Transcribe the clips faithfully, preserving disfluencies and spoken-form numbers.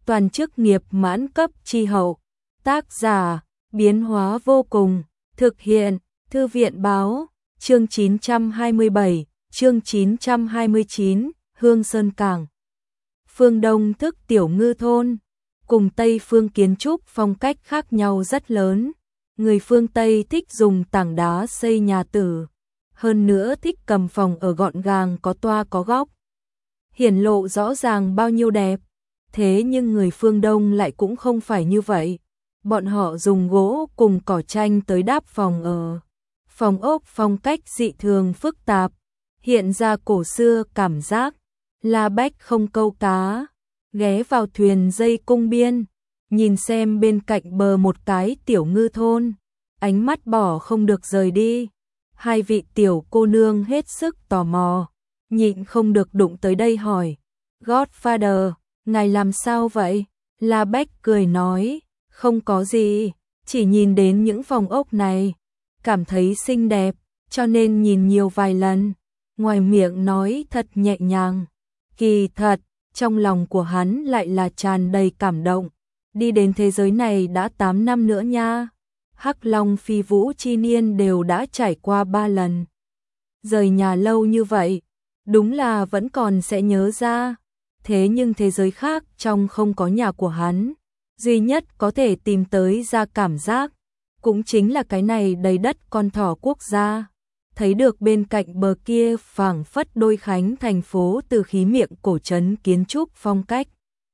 toàn chức nghiệp mãn cấp chi hậu. Tác giả, biến hóa vô cùng, thực hiện, Thư viện báo, chương chín trăm hai mươi bảy, chương chín trăm hai mươi chín, Hương Sơn Cảng. Phương Đông thức tiểu ngư thôn, cùng Tây phương kiến trúc phong cách khác nhau rất lớn. Người phương Tây thích dùng tảng đá xây nhà tử, hơn nữa thích cầm phòng ở gọn gàng có toa có góc, hiển lộ rõ ràng bao nhiêu đẹp. Thế nhưng người phương Đông lại cũng không phải như vậy. Bọn họ dùng gỗ cùng cỏ tranh tới đáp phòng ở. Phòng ốc phong cách dị thường phức tạp, hiện ra cổ xưa cảm giác. La Bách không câu cá, ghé vào thuyền dây cung biên, nhìn xem bên cạnh bờ một cái tiểu ngư thôn, ánh mắt bỏ không được rời đi. Hai vị tiểu cô nương hết sức tò mò, nhịn không được đụng tới đây hỏi: Godfather, ngài làm sao vậy? La Bách cười nói: không có gì, chỉ nhìn đến những phòng ốc này, cảm thấy xinh đẹp, cho nên nhìn nhiều vài lần. Ngoài miệng nói thật nhẹ nhàng, kỳ thật, trong lòng của hắn lại là tràn đầy cảm động. Đi đến thế giới này đã tám năm nữa nha. Hắc Long Phi Vũ Chi Niên đều đã trải qua ba lần. Rời nhà lâu như vậy, đúng là vẫn còn sẽ nhớ ra. Thế nhưng thế giới khác trong không có nhà của hắn, duy nhất có thể tìm tới ra cảm giác, cũng chính là cái này đầy đất con thỏ quốc gia. Thấy được bên cạnh bờ kia phảng phất Đôi Khánh thành phố từ khí miệng cổ trấn kiến trúc phong cách.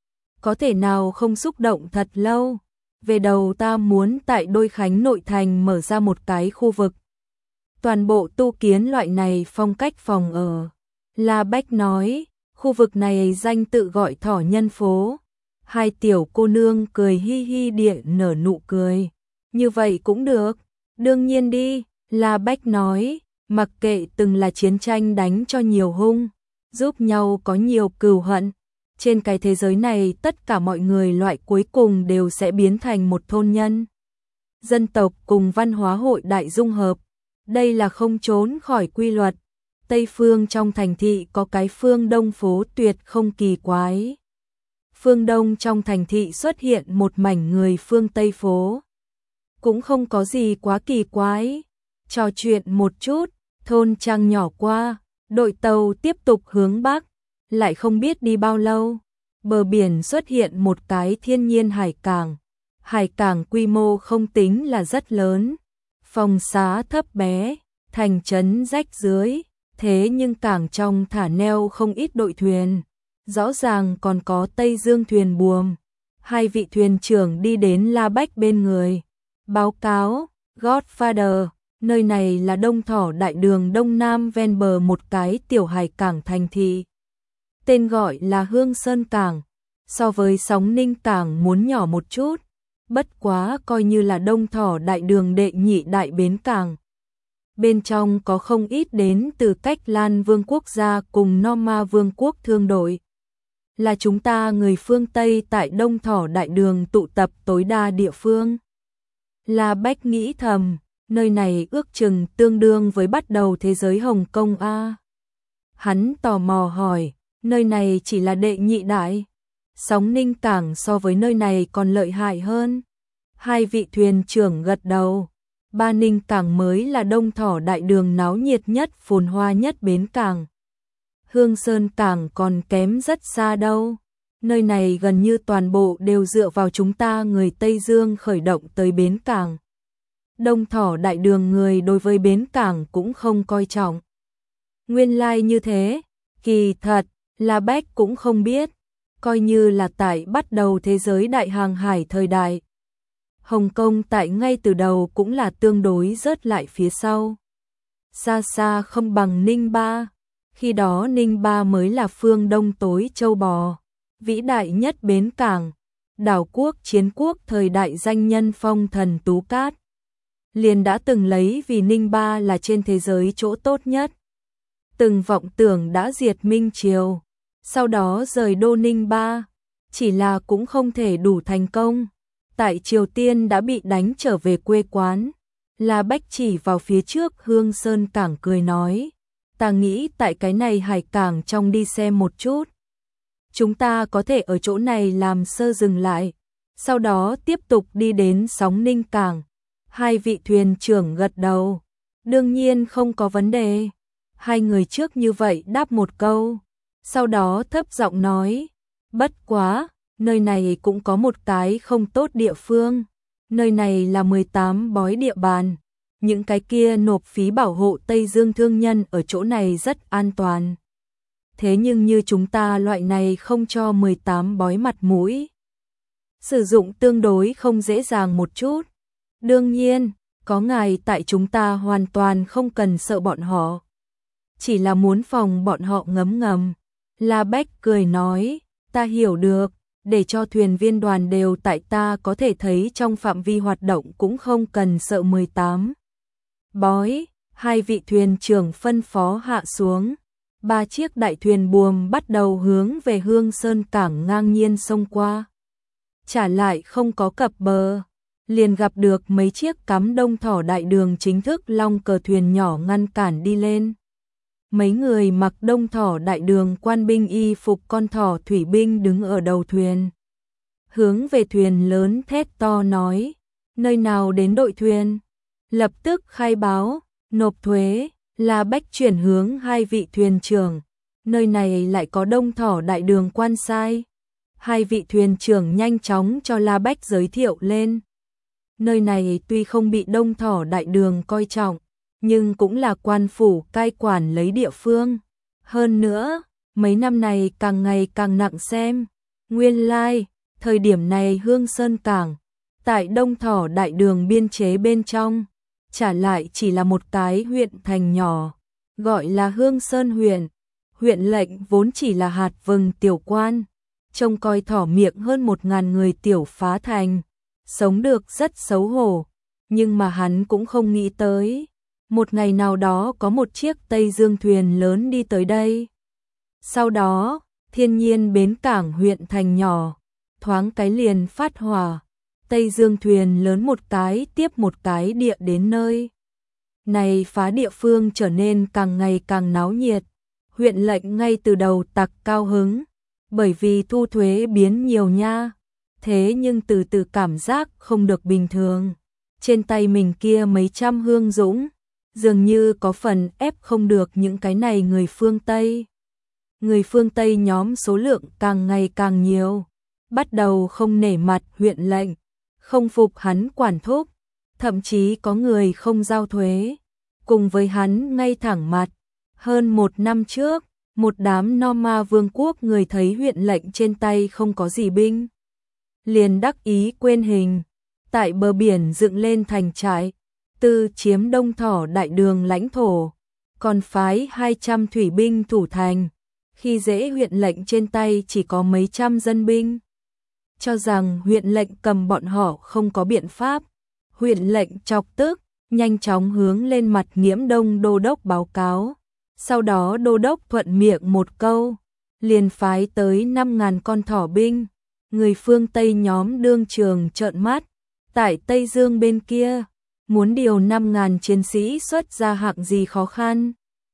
Có thể nào không xúc động thật lâu. Về đầu ta muốn tại Đôi Khánh nội thành mở ra một cái khu vực, toàn bộ tu kiến loại này phong cách phòng ở. La Bách nói, khu vực này danh tự gọi Thỏ Nhân Phố. Hai tiểu cô nương cười hi hi địa nở nụ cười. Như vậy cũng được, đương nhiên đi. La Bách nói, mặc kệ từng là chiến tranh đánh cho nhiều hung, giúp nhau có nhiều cừu hận. Trên cái thế giới này tất cả mọi người loại cuối cùng đều sẽ biến thành một thôn nhân. Dân tộc cùng văn hóa hội đại dung hợp. Đây là không trốn khỏi quy luật. Tây phương trong thành thị có cái phương Đông phố tuyệt không kỳ quái. Phương Đông trong thành thị xuất hiện một mảnh người phương Tây phố. Cũng không có gì quá kỳ quái. Trò chuyện một chút, thôn trang nhỏ qua, đội tàu tiếp tục hướng Bắc. Lại không biết đi bao lâu, bờ biển xuất hiện một cái thiên nhiên hải cảng. Hải cảng quy mô không tính là rất lớn, phòng xá thấp bé, thành trấn rách dưới, thế nhưng cảng trong thả neo không ít đội thuyền, rõ ràng còn có Tây Dương thuyền buồm. Hai vị thuyền trưởng đi đến La Bách bên người, báo cáo, Godfather, nơi này là Đông Thỏ Đại Đường Đông Nam ven bờ một cái tiểu hải cảng thành thị. Tên gọi là Hương Sơn Cảng, so với Sóng Ninh Cảng muốn nhỏ một chút, bất quá coi như là Đông Thỏ Đại Đường đệ nhị đại bến cảng. Bên trong có không ít đến từ Cách Lan Vương quốc gia cùng Norma Vương quốc thương đội. Là chúng ta người phương Tây tại Đông Thỏ Đại Đường tụ tập tối đa địa phương. La Bách nghĩ thầm, nơi này ước chừng tương đương với bắt đầu thế giới Hồng Kông A. Hắn tò mò hỏi, nơi này chỉ là đệ nhị đại, Sóng Ninh Cảng so với nơi này còn lợi hại hơn. Hai vị thuyền trưởng gật đầu. Ba Ninh Cảng mới là Đông Thỏ Đại Đường náo nhiệt nhất phồn hoa nhất bến cảng. Hương Sơn Cảng còn kém rất xa đâu. Nơi này gần như toàn bộ đều dựa vào chúng ta người Tây Dương khởi động tới bến cảng. Đông Thỏ Đại Đường người đối với bến cảng cũng không coi trọng. Nguyên lai like như thế, kỳ thật, La Bách cũng không biết, coi như là tại bắt đầu thế giới đại hàng hải thời đại. Hồng Kông tại ngay từ đầu cũng là tương đối rớt lại phía sau. Xa xa không bằng Ninh Ba, khi đó Ninh Ba mới là phương Đông tối châu bò, vĩ đại nhất bến cảng, đảo quốc chiến quốc thời đại danh nhân Phong Thần Tú Cát. Liền đã từng lấy vì Ninh Ba là trên thế giới chỗ tốt nhất. Từng vọng tưởng đã diệt Minh Triều, sau đó rời đô Ninh Ba, chỉ là cũng không thể đủ thành công. Tại Triều Tiên đã bị đánh trở về quê quán. La Bách chỉ vào phía trước Hương Sơn Cảng cười nói, ta nghĩ tại cái này hải cảng trong đi xem một chút. chúng ta có thể ở chỗ này làm sơ dừng lại, sau đó tiếp tục đi đến Sóng Ninh Cảng. Hai vị thuyền trưởng gật đầu, đương nhiên không có vấn đề. Hai người trước như vậy đáp một câu, sau đó thấp giọng nói, bất quá, nơi này cũng có một cái không tốt địa phương, nơi này là mười tám bói địa bàn, những cái kia nộp phí bảo hộ Tây Dương thương nhân ở chỗ này rất an toàn. Thế nhưng như chúng ta loại này không cho mười tám bói mặt mũi, sử dụng tương đối không dễ dàng một chút. Đương nhiên, có ngài tại chúng ta hoàn toàn không cần sợ bọn họ. Chỉ là muốn phòng bọn họ ngấm ngầm. La Bách cười nói, ta hiểu được, để cho thuyền viên đoàn đều tại ta có thể thấy trong phạm vi hoạt động cũng không cần sợ mười tám bói. Hai vị thuyền trưởng phân phó hạ xuống. Ba chiếc đại thuyền buồm bắt đầu hướng về Hương Sơn Cảng ngang nhiên xông qua. Trả lại không có cập bờ, liền gặp được mấy chiếc cắm đông thỏ đại đường chính thức long cờ thuyền nhỏ ngăn cản đi lên. Mấy người mặc đông thỏ đại đường quan binh y phục con thỏ thủy binh đứng ở đầu thuyền. Hướng về thuyền lớn thét to nói, nơi nào đến đội thuyền, lập tức khai báo, nộp thuế. La Bách chuyển hướng hai vị thuyền trưởng, nơi này lại có đông thỏ đại đường quan sai. Hai vị thuyền trưởng nhanh chóng cho La Bách giới thiệu lên. Nơi này tuy không bị đông thỏ đại đường coi trọng, nhưng cũng là quan phủ cai quản lấy địa phương. Hơn nữa, mấy năm này càng ngày càng nặng xem. Nguyên lai, thời điểm này Hương Sơn Cảng, tại đông thỏ đại đường biên chế bên trong, trả lại chỉ là một cái huyện thành nhỏ, gọi là Hương Sơn huyện. Huyện lệnh vốn chỉ là hạt vừng tiểu quan, trông coi thỏ miệng hơn một ngàn người tiểu phá thành, sống được rất xấu hổ, nhưng mà hắn cũng không nghĩ tới, một ngày nào đó có một chiếc Tây Dương thuyền lớn đi tới đây. Sau đó, thiên nhiên bến cảng huyện thành nhỏ, thoáng cái liền phát hỏa, Tây Dương thuyền lớn một cái tiếp một cái địa đến nơi. Này phá địa phương trở nên càng ngày càng náo nhiệt, huyện lệnh ngay từ đầu tặc cao hứng, bởi vì thu thuế biến nhiều nha. Thế nhưng từ từ cảm giác không được bình thường. Trên tay mình kia mấy trăm hương dũng, dường như có phần ép không được những cái này người phương Tây. Người phương Tây nhóm số lượng càng ngày càng nhiều, bắt đầu không nể mặt huyện lệnh, không phục hắn quản thúc, thậm chí có người không giao thuế, cùng với hắn ngay thẳng mặt. Hơn một năm trước, một đám Norma vương quốc người thấy huyện lệnh trên tay không có gì binh, liền đắc ý quên hình, tại bờ biển dựng lên thành trại, tư chiếm đông thỏ đại đường lãnh thổ, còn phái hai trăm thủy binh thủ thành, khi dễ huyện lệnh trên tay chỉ có mấy trăm dân binh. Cho rằng huyện lệnh cầm bọn họ không có biện pháp, huyện lệnh chọc tức, nhanh chóng hướng lên mặt Nghiễm Đông đô đốc báo cáo. Sau đó đô đốc thuận miệng một câu, liền phái tới năm ngàn con thỏ binh. Người phương Tây nhóm đương trường trợn mắt, tại Tây Dương bên kia, muốn điều năm ngàn chiến sĩ xuất ra hạng gì khó khăn.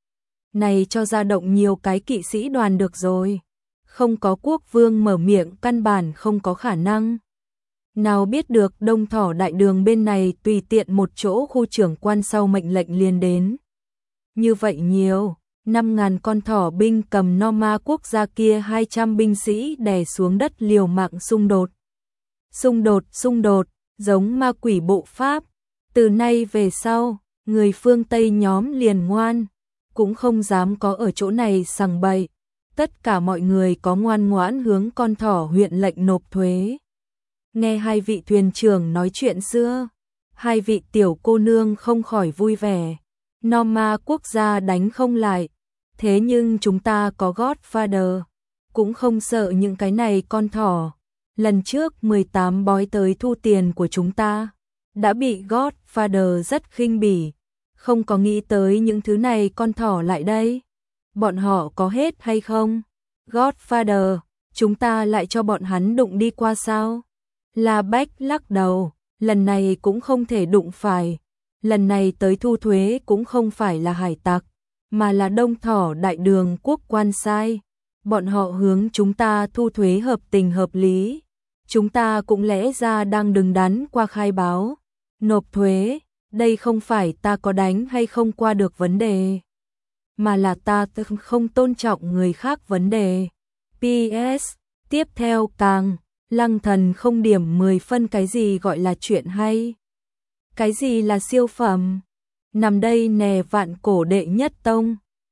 Này cho ra động nhiều cái kỵ sĩ đoàn được rồi, không có quốc vương mở miệng căn bản không có khả năng. Nào biết được đông thỏ đại đường bên này tùy tiện một chỗ khu trưởng quan sau mệnh lệnh liền đến. Như vậy nhiều, năm ngàn con thỏ binh cầm Norma quốc gia kia hai trăm binh sĩ đè xuống đất liều mạng xung đột. Xung đột, xung đột, giống ma quỷ bộ Pháp. Từ nay về sau, người phương Tây nhóm liền ngoan, cũng không dám có ở chỗ này sằng bậy. Tất cả mọi người có ngoan ngoãn hướng con thỏ huyện lệnh nộp thuế. Nghe hai vị thuyền trưởng nói chuyện xưa, hai vị tiểu cô nương không khỏi vui vẻ. Norma quốc gia đánh không lại, thế nhưng chúng ta có Godfather, cũng không sợ những cái này con thỏ. Lần trước mười tám bói tới thu tiền của chúng ta, đã bị Godfather rất khinh bỉ, không có nghĩ tới những thứ này con thỏ lại đây. Bọn họ có hết hay không? Godfather, chúng ta lại cho bọn hắn đụng đi qua sao? La Bách lắc đầu, lần này cũng không thể đụng phải. Lần này tới thu thuế cũng không phải là hải tặc, mà là đông thỏ đại đường quốc quan sai. bọn họ hướng chúng ta thu thuế hợp tình hợp lý. Chúng ta cũng lẽ ra đang đứng đắn qua khai báo, nộp thuế, đây không phải ta có đánh hay không qua được vấn đề, mà là ta không tôn trọng người khác vấn đề. pê ét. Tiếp theo càng, Lăng Thần không điểm mười phân cái gì gọi là chuyện hay. Cái gì là siêu phẩm? Nằm đây nè vạn cổ đệ nhất tông.